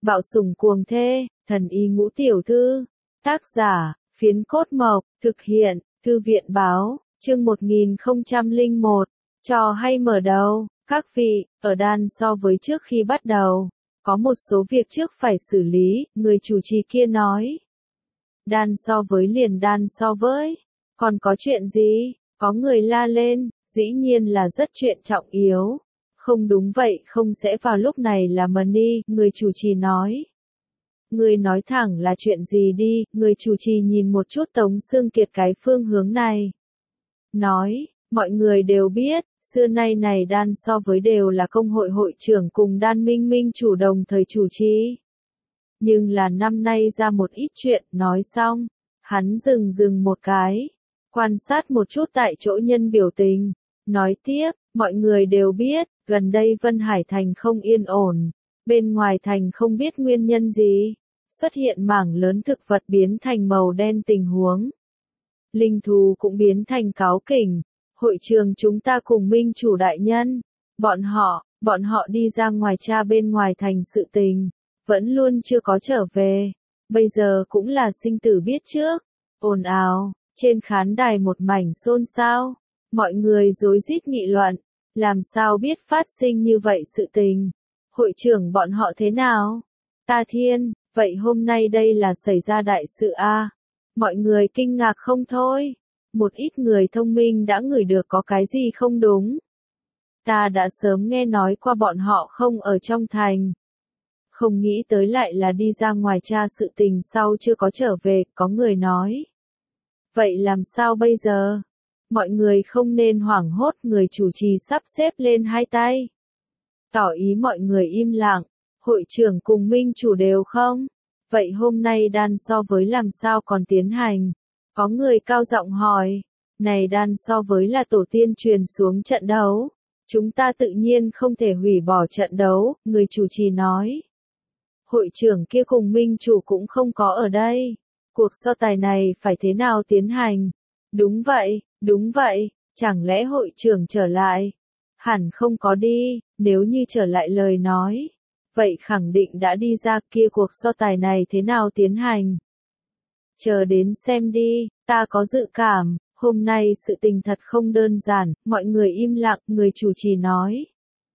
Bạo sủng cuồng thê, thần y ngũ tiểu thư. Tác giả, Phiến Cốt Mộc, thực hiện, Thư viện báo, chương 1001. Trò hay mở đầu, các vị, ở đan so với trước khi bắt đầu. Có một số việc trước phải xử lý, người chủ trì kia nói. Đan so với liền đan so với. Còn có chuyện gì? Có người la lên, dĩ nhiên là rất chuyện trọng yếu. Không đúng vậy không sẽ vào lúc này là money, người chủ trì nói. Người nói thẳng là chuyện gì đi, người chủ trì nhìn một chút Tống Sương Kiệt cái phương hướng này. Nói, mọi người đều biết, xưa nay này đan so với đều là công hội hội trưởng cùng đan minh minh chủ đồng thời chủ trì. Nhưng là năm nay ra một ít chuyện, nói xong, hắn dừng một cái, quan sát một chút tại chỗ nhân biểu tình, nói tiếp, mọi người đều biết, gần đây Vân Hải Thành không yên ổn, bên ngoài thành không biết nguyên nhân gì, xuất hiện mảng lớn thực vật biến thành màu đen tình huống. Linh thú cũng biến thành cáo kỉnh, hội trường chúng ta cùng minh chủ đại nhân, bọn họ đi ra ngoài tra bên ngoài thành sự tình, vẫn luôn chưa có trở về, bây giờ cũng là sinh tử biết trước, ồn ào, trên khán đài một mảnh xôn xao, mọi người rối rít nghị luận, làm sao biết phát sinh như vậy sự tình, hội trưởng bọn họ thế nào, ta thiên, vậy hôm nay đây là xảy ra đại sự a, mọi người kinh ngạc không thôi, một ít người thông minh đã ngửi được có cái gì không đúng. Ta đã sớm nghe nói qua bọn họ không ở trong thành. Không nghĩ tới lại là đi ra ngoài tra sự tình sau chưa có trở về, có người nói. Vậy làm sao bây giờ? Mọi người không nên hoảng hốt, người chủ trì sắp xếp lên hai tay. Tỏ ý mọi người im lặng, hội trưởng cùng minh chủ đều không? Vậy hôm nay đan so với làm sao còn tiến hành? Có người cao giọng hỏi, này đan so với là tổ tiên truyền xuống trận đấu. Chúng ta tự nhiên không thể hủy bỏ trận đấu, người chủ trì nói. Hội trưởng kia cùng minh chủ cũng không có ở đây. Cuộc so tài này phải thế nào tiến hành? Đúng vậy, chẳng lẽ hội trưởng trở lại? Hẳn không có đi, nếu như trở lại lời nói. Vậy khẳng định đã đi ra, kia cuộc so tài này thế nào tiến hành? Chờ đến xem đi, ta có dự cảm, hôm nay sự tình thật không đơn giản, mọi người im lặng, người chủ trì nói.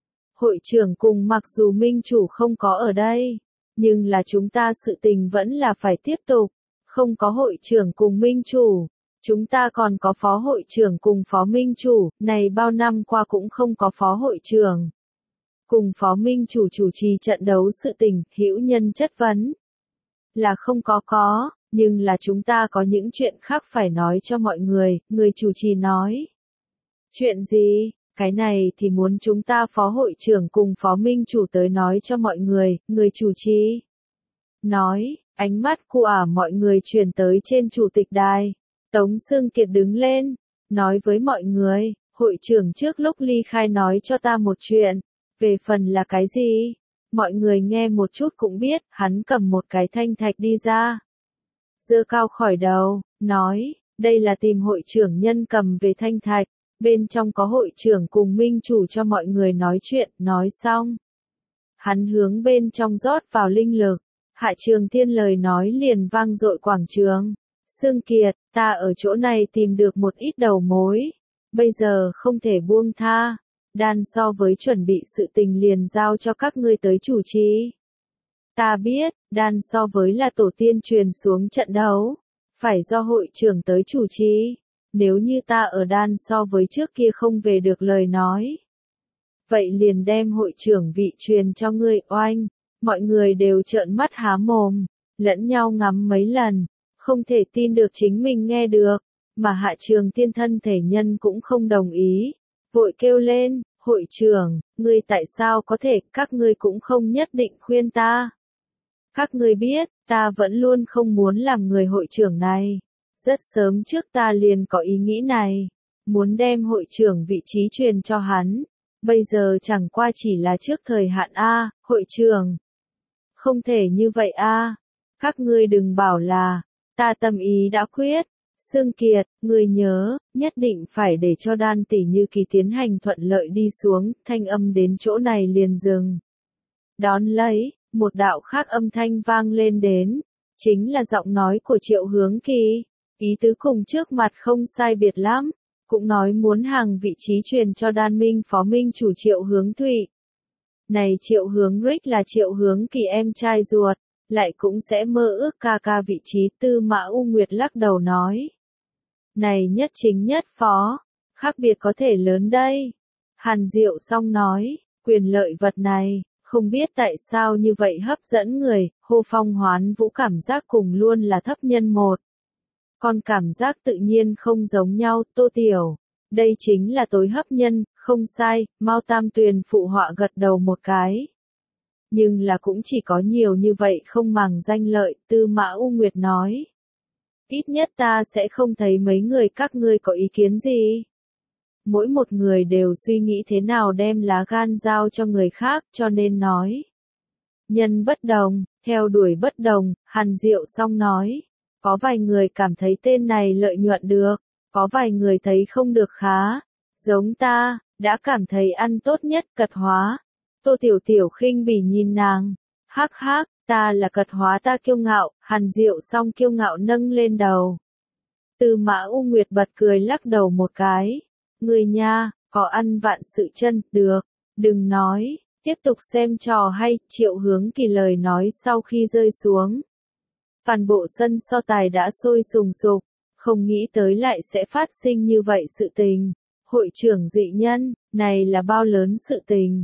Hội trưởng cùng mặc dù minh chủ không có ở đây, nhưng là chúng ta sự tình vẫn là phải tiếp tục, không có hội trưởng cùng minh chủ, chúng ta còn có phó hội trưởng cùng phó minh chủ, này bao năm qua cũng không có phó hội trưởng. Cùng phó minh chủ chủ trì trận đấu sự tình, hữu nhân chất vấn. Là không có, nhưng là chúng ta có những chuyện khác phải nói cho mọi người, người chủ trì nói. Chuyện gì? Cái này thì muốn chúng ta phó hội trưởng cùng phó minh chủ tới nói cho mọi người chủ trì. Nói, ánh mắt của mọi người chuyển tới trên chủ tịch đài. Tống Sương Kiệt đứng lên, nói với mọi người, hội trưởng trước lúc ly khai nói cho ta một chuyện. Về phần là cái gì? Mọi người nghe một chút cũng biết, hắn cầm một cái thanh thạch đi ra. Giơ cao khỏi đầu, nói, đây là tìm hội trưởng nhân cầm về thanh thạch, bên trong có hội trưởng cùng minh chủ cho mọi người nói chuyện, nói xong. Hắn hướng bên trong rót vào linh lực, Hạ Trường Thiên lời nói liền vang dội quảng trường. Sương Kiệt, ta ở chỗ này tìm được một ít đầu mối, bây giờ không thể buông tha. Đan so với chuẩn bị sự tình liền giao cho các ngươi tới chủ trì. Ta biết, đan so với là tổ tiên truyền xuống trận đấu, phải do hội trưởng tới chủ trì. Nếu như ta ở đan so với trước kia không về được lời nói, vậy liền đem hội trưởng vị truyền cho ngươi oanh. Mọi người đều trợn mắt há mồm, lẫn nhau ngắm mấy lần, không thể tin được chính mình nghe được, mà Hạ Trường Thiên thân thể nhân cũng không đồng ý, vội kêu lên. Hội trưởng, ngươi tại sao có thể, các ngươi cũng không nhất định khuyên ta. Các ngươi biết, ta vẫn luôn không muốn làm người hội trưởng này. Rất sớm trước ta liền có ý nghĩ này, muốn đem hội trưởng vị trí truyền cho hắn. Bây giờ chẳng qua chỉ là trước thời hạn a, hội trưởng. Không thể như vậy a. Các ngươi đừng bảo là, ta tâm ý đã quyết. Sương Kiệt, ngươi nhớ, nhất định phải để cho đan tỷ như kỳ tiến hành thuận lợi đi xuống, thanh âm đến chỗ này liền dừng. Đón lấy, một đạo khác âm thanh vang lên đến, chính là giọng nói của Triệu Hướng Kỳ, ý tứ cùng trước mặt không sai biệt lắm, cũng nói muốn hàng vị trí truyền cho Đan Minh phó minh chủ Triệu Hướng Thụy. Này Triệu Hướng Rích là Triệu Hướng Kỳ em trai ruột, lại cũng sẽ mơ ước ca ca vị trí. Tư Mã U Nguyệt lắc đầu nói. Này nhất chính nhất phó, khác biệt có thể lớn đây. Hàn Diệu Song nói, quyền lợi vật này, không biết tại sao như vậy hấp dẫn người, Hô Phong Hoán Vũ cảm giác cùng luôn là thấp nhân một. Còn cảm giác tự nhiên không giống nhau. Tô Tiểu, đây chính là tối hấp nhân, không sai. Mao Tam Tuyền phụ họa gật đầu một cái. Nhưng là cũng chỉ có nhiều như vậy không màng danh lợi. Tư Mã U Nguyệt nói. Ít nhất ta sẽ không thấy mấy người các ngươi có ý kiến gì. Mỗi một người đều suy nghĩ thế nào đem lá gan giao cho người khác, cho nên nói. Nhân bất đồng, theo đuổi bất đồng. Hàn Diệu Song nói. Có vài người cảm thấy tên này lợi nhuận được, có vài người thấy không được khá. Giống ta, đã cảm thấy ăn tốt nhất cật hóa. Tô Tiểu Tiểu khinh bỉ nhìn nàng. Hắc hắc, ta là cật hóa ta kiêu ngạo. Hàn Diệu Song kiêu ngạo nâng lên đầu. Tư Mã U Nguyệt bật cười lắc đầu một cái. Người nha, có ăn vạn sự chân, được, đừng nói, tiếp tục xem trò hay. Triệu Hướng Kỳ lời nói sau khi rơi xuống. Toàn bộ sân so tài đã sôi sùng sục, không nghĩ tới lại sẽ phát sinh như vậy sự tình. Hội trưởng dị nhân, này là bao lớn sự tình.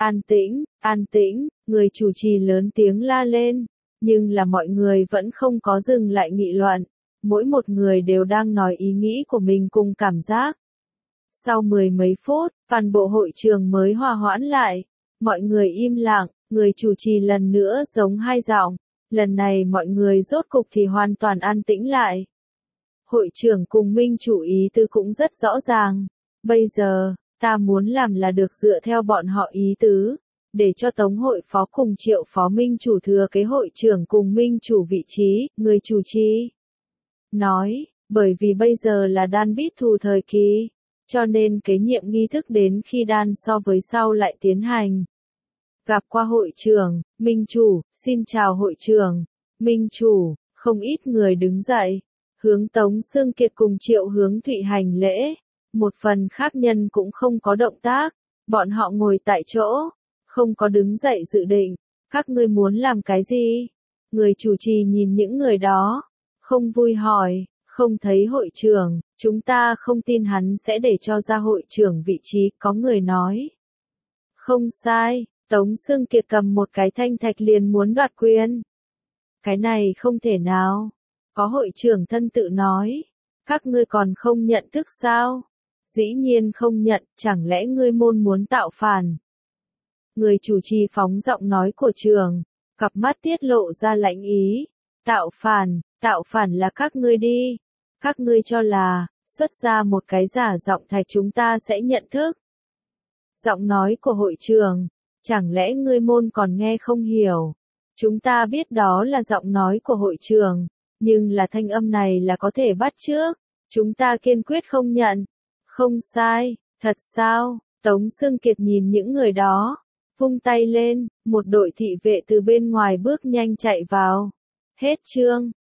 An tĩnh, người chủ trì lớn tiếng la lên, nhưng là mọi người vẫn không có dừng lại nghị luận, mỗi một người đều đang nói ý nghĩ của mình cùng cảm giác. Sau mười mấy phút, toàn bộ hội trường mới hòa hoãn lại, mọi người im lặng, người chủ trì lần nữa giống hai giọng. Lần này mọi người rốt cục thì hoàn toàn an tĩnh lại. Hội trưởng cùng minh chủ ý tứ cũng rất rõ ràng. Bây giờ, ta muốn làm là được dựa theo bọn họ ý tứ, để cho Tống hội phó cùng Triệu phó minh chủ thừa kế hội trưởng cùng minh chủ vị trí. Người chủ trì nói, bởi vì bây giờ là đan bít thù thời kỳ, cho nên kế nhiệm nghi thức đến khi đan so với sau lại tiến hành. Gặp qua hội trưởng, minh chủ, xin chào hội trưởng, minh chủ, không ít người đứng dậy, hướng Tống Xương Kiệt cùng Triệu Hướng Thụy hành lễ, một phần khác nhân cũng không có động tác, bọn họ ngồi tại chỗ, không có đứng dậy dự định, các ngươi muốn làm cái gì? Người chủ trì nhìn những người đó, không vui hỏi, không thấy hội trưởng, chúng ta không tin hắn sẽ để cho ra hội trưởng vị trí. Có người nói, không sai. Tống Xương Kiệt cầm một cái thanh thạch liền muốn đoạt quyền. Cái này không thể nào. Có hội trưởng thân tự nói. Các ngươi còn không nhận thức sao? Dĩ nhiên không nhận, chẳng lẽ ngươi môn muốn tạo phản? Người chủ trì phóng giọng nói của trường, cặp mắt tiết lộ ra lãnh ý. Tạo phản là các ngươi đi. Các ngươi cho là, xuất ra một cái giả giọng thạch chúng ta sẽ nhận thức. Giọng nói của hội trường. Chẳng lẽ ngươi môn còn nghe không hiểu? Chúng ta biết đó là giọng nói của hội trường, nhưng là thanh âm này là có thể bắt chước. Chúng ta kiên quyết không nhận. Không sai, thật sao? Tống Xương Kiệt nhìn những người đó, vung tay lên, một đội thị vệ từ bên ngoài bước nhanh chạy vào. Hết chương.